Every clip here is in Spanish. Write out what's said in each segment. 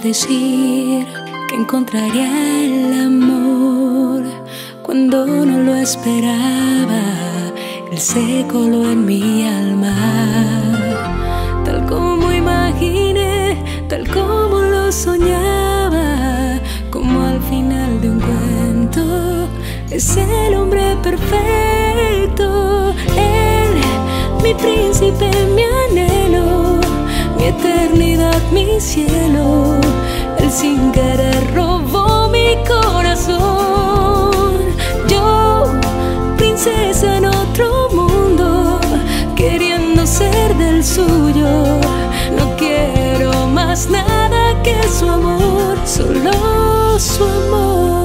decir que encontraría el amor cuando no lo esperaba. Él se coló en mi alma, tal como imaginé, tal como lo soñaba, como al final de un cuento. Es el hombre perfecto, él, mi príncipe, mi anhelo, mi eternidad, mi cielo. Él sin querer robó mi corazón. Yo, princesa en otro mundo, queriendo ser del suyo. No quiero más nada que su amor, solo su amor.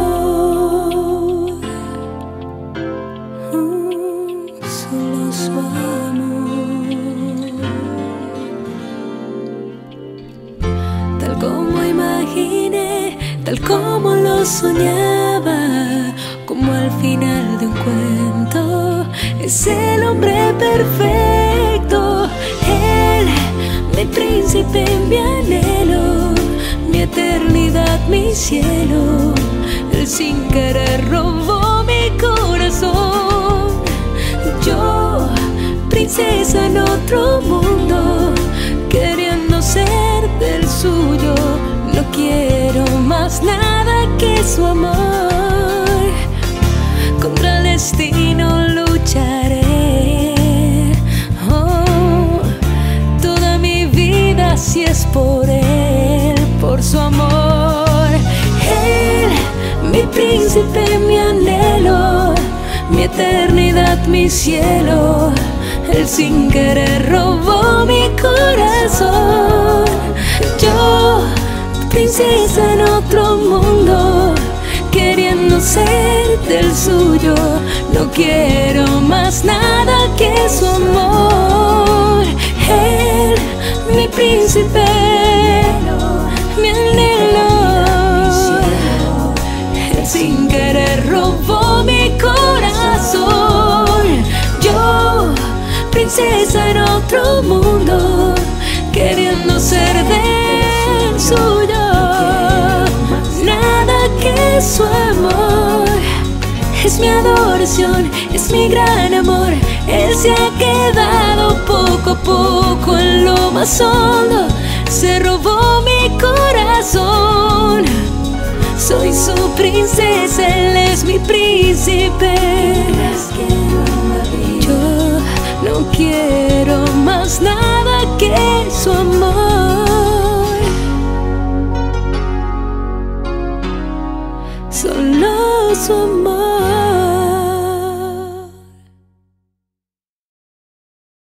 Solo su amor. Tal como imaginé, tal como lo soñaba, como al final de un cuento. Es el hombre perfecto, él, mi príncipe, mi anhelo, mi eternidad, mi cielo. Él sin querer robó mi corazón. Yo, princesa en otro mundo, queriendo ser del suyo. No quiero más nada que su amor. Contra el destino lucharé, oh, toda mi vida si es por él, por su amor. Él, mi príncipe, mi anhelo, mi eternidad, mi cielo. Él sin querer robó mi corazón. Yo, princesa en otro mundo, queriendo ser del suyo. No quiero más nada que su amor. Él, mi príncipe, mi anhelo, él sin querer robó mi corazón. Yo, princesa en otro mundo, queriendo ser del suyo. Nada que su amor. Es mi adoración, es mi gran amor. Él se ha quedado poco a poco en lo más hondo. Se robó mi corazón. Soy su princesa, él es mi príncipe. Yo no quiero más nada que su amor, solo su amor.